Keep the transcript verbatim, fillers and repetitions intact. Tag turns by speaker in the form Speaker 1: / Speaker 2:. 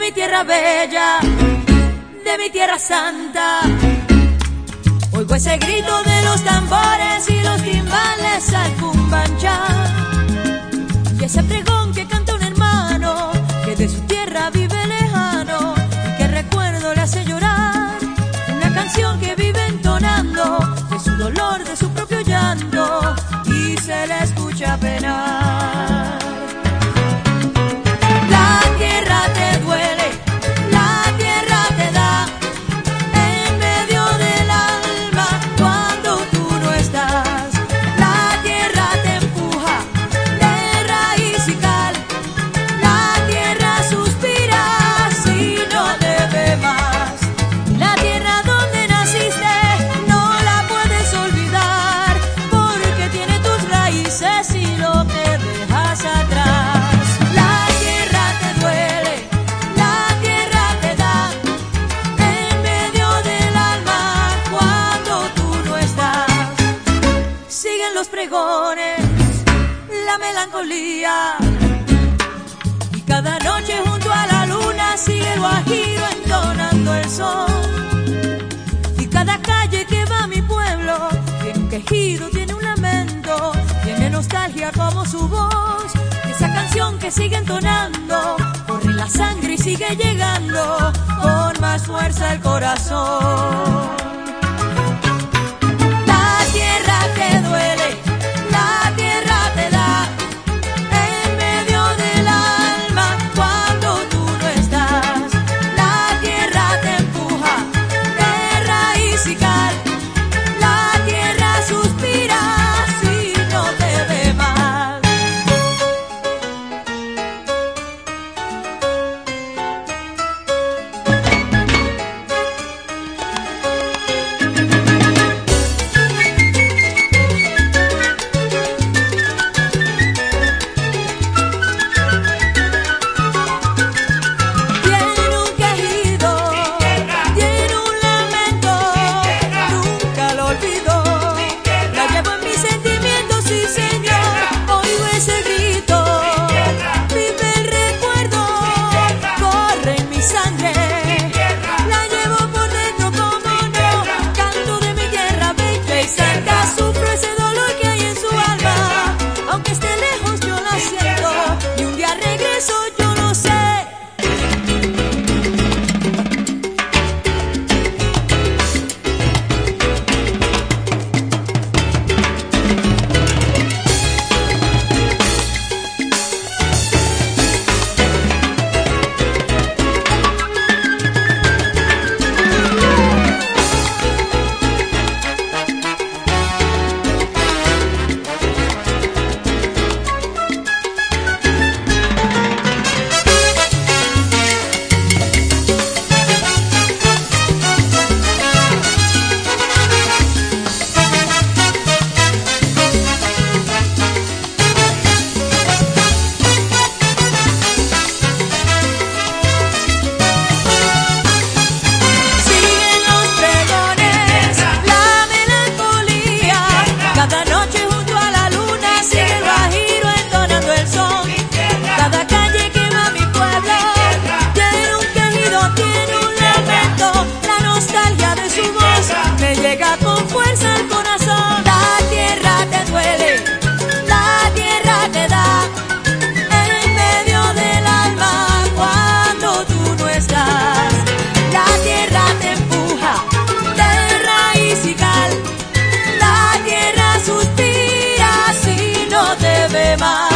Speaker 1: mi tierra bella, de mi tierra santa. Oigo ese grito de los tambores y los timbales al cumbanchá, y ese pregón que canta un hermano que de su tierra vive lejano y que recuerdo le hace llorar. Una canción que vive entonando de su dolor, de su propio llanto, y se le escucha penar. La tierra te duele, la tierra te da en medio del alma cuando tú no estás. La tierra te empuja de raíz y cal, la tierra suspira si no te ve más. La tierra donde naciste no la puedes olvidar, porque tiene tus raíces y lo que dejas atrás. La tierra te duele, la tierra te da en medio del alma cuando tú no estás. Siguen los pregones, la melancolía, y cada noche junto a la luna sigue el guajiro entonando el son. Y cada calle que va a mi pueblo tiene un quejido, tiene un lamento, tiene nostalgia como su voz. Y esa canción que sigue entonando corre la sangre y sigue llegando con más fuerza el corazón. La tierra te duele, la tierra te da en medio del alma cuando tú no estás. La tierra te empuja de raíz y cal, la tierra suspira si no te ve más. Tiene un quejido, tiene un lamento, nunca lo olvido. La llevo en mis sentimientos, sí señor. Oigo ese grito, vive el recuerdo, corre en mi sangre. La llevo por dentro, como no, canto de mi tierra bella y santa. Sufro ese dolor que hay en su alma, aunque esté lejos yo la siento, y un día regreso yo lo sé. Siguen los pregones, la melancolía, cada noche junto a la luna sigue el guajiro entonando el son. Cada calle que va a mi pueblo tiene un quejido, tiene un lamento, la nostalgia de su voz me llega con fuerza al corazón. La tierra te duele, la tierra te da en medio del alma cuando tú no estás. La tierra te empuja de raíz y cal, la tierra suspira si no te ve más.